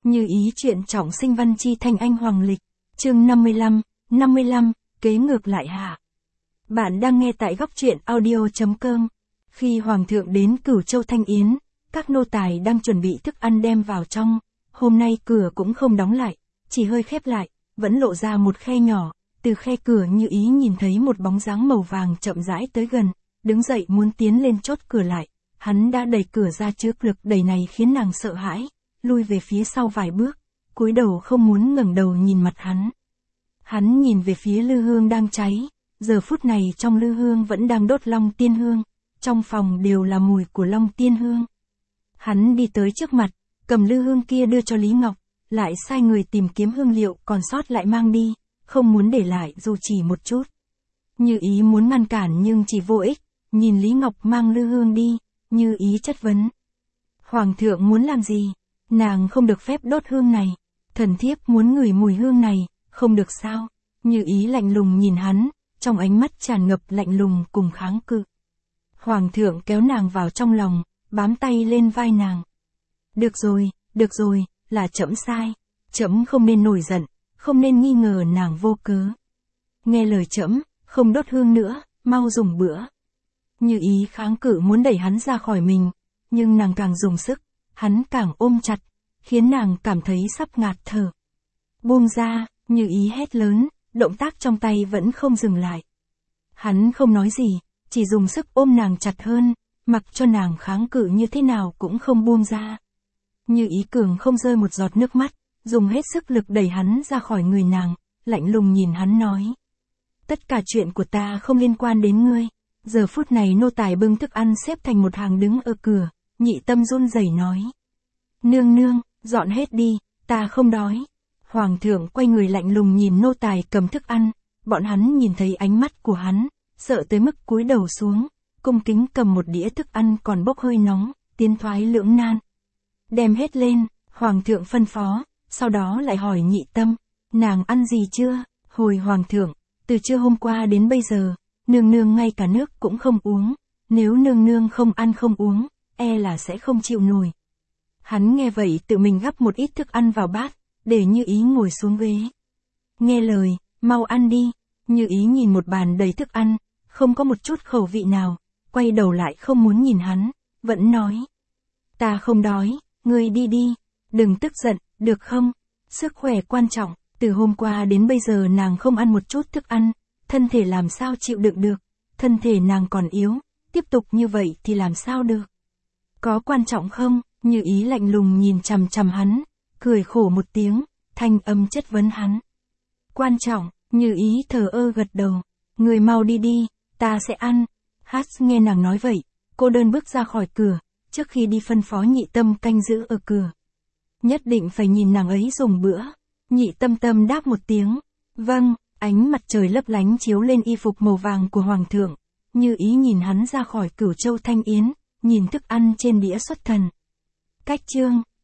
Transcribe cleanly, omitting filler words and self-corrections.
Như ý chuyện trọng sinh văn chi thanh anh hoàng lịch. Chương 55, kế ngược lại hạ. Bạn đang nghe tại góc truyện audio.com. Khi hoàng thượng đến Cửu Châu Thanh Yến, các nô tài đang chuẩn bị thức ăn đem vào trong. Hôm nay cửa cũng không đóng lại, chỉ hơi khép lại, vẫn lộ ra một khe nhỏ. Từ khe cửa Như ý nhìn thấy một bóng dáng màu vàng chậm rãi tới gần, đứng dậy muốn tiến lên chốt cửa lại. Hắn đã đẩy cửa ra trước, lực đẩy này khiến nàng sợ hãi, lui về phía sau vài bước, cúi đầu không muốn ngẩng đầu nhìn mặt hắn. Hắn nhìn về phía lư hương đang cháy, giờ phút này trong lư hương vẫn đang đốt long tiên hương, trong phòng đều là mùi của long tiên hương. Hắn đi tới trước mặt, cầm lư hương kia đưa cho Lý Ngọc, lại sai người tìm kiếm hương liệu còn sót lại mang đi, không muốn để lại dù chỉ một chút. Như ý muốn ngăn cản nhưng chỉ vô ích, nhìn Lý Ngọc mang lư hương đi, Như ý chất vấn. Hoàng thượng muốn làm gì? Nàng không được phép đốt hương này. Thần thiếp muốn ngửi mùi hương này, không được sao? Như ý lạnh lùng nhìn hắn, trong ánh mắt tràn ngập lạnh lùng cùng kháng cự. Hoàng thượng kéo nàng vào trong lòng, bám tay lên vai nàng. Được rồi, là trẫm sai. Trẫm không nên nổi giận, không nên nghi ngờ nàng vô cớ. Nghe lời trẫm, không đốt hương nữa, mau dùng bữa. Như ý kháng cự muốn đẩy hắn ra khỏi mình, nhưng nàng càng dùng sức, hắn càng ôm chặt, khiến nàng cảm thấy sắp ngạt thở. Buông ra, Như ý hét lớn, động tác trong tay vẫn không dừng lại. Hắn không nói gì, chỉ dùng sức ôm nàng chặt hơn, mặc cho nàng kháng cự như thế nào cũng không buông ra. Như ý cường không rơi một giọt nước mắt, dùng hết sức lực đẩy hắn ra khỏi người nàng, lạnh lùng nhìn hắn nói. Tất cả chuyện của ta không liên quan đến ngươi. Giờ phút này nô tài bưng thức ăn xếp thành một hàng đứng ở cửa, Nhị Tâm run rẩy nói. Nương, dọn hết đi, ta không đói. Hoàng thượng quay người lạnh lùng nhìn nô tài cầm thức ăn, bọn hắn nhìn thấy ánh mắt của hắn, sợ tới mức cúi đầu xuống, cung kính cầm một đĩa thức ăn còn bốc hơi nóng, tiến thoái lưỡng nan. Đem hết lên, Hoàng thượng phân phó, sau đó lại hỏi Nhị Tâm, nàng ăn gì chưa? Hồi Hoàng thượng, từ trưa hôm qua đến bây giờ, nương ngay cả nước cũng không uống, nếu nương không ăn không uống, e là sẽ không chịu nổi. Hắn nghe vậy tự mình gắp một ít thức ăn vào bát, để Như ý ngồi xuống ghế. Nghe lời, mau ăn đi. Như ý nhìn một bàn đầy thức ăn, không có một chút khẩu vị nào, quay đầu lại không muốn nhìn hắn, vẫn nói. Ta không đói, ngươi đi, đừng tức giận, được không? Sức khỏe quan trọng, từ hôm qua đến bây giờ nàng không ăn một chút thức ăn, thân thể làm sao chịu đựng được, thân thể nàng còn yếu, tiếp tục như vậy thì làm sao được. Có quan trọng không? Như ý lạnh lùng nhìn chằm chằm hắn, cười khổ một tiếng, thanh âm chất vấn hắn. Quan trọng, Như ý thờ ơ gật đầu, người mau đi, ta sẽ ăn. Hát nghe nàng nói vậy, cô đơn bước ra khỏi cửa, trước khi đi phân phó Nhị Tâm canh giữ ở cửa. Nhất định phải nhìn nàng ấy dùng bữa. Nhị Tâm đáp một tiếng, vâng. Ánh mặt trời lấp lánh chiếu lên y phục màu vàng của Hoàng thượng, Như ý nhìn hắn ra khỏi Cửu Châu Thanh Yến, nhìn thức ăn trên đĩa xuất thần. Cách chương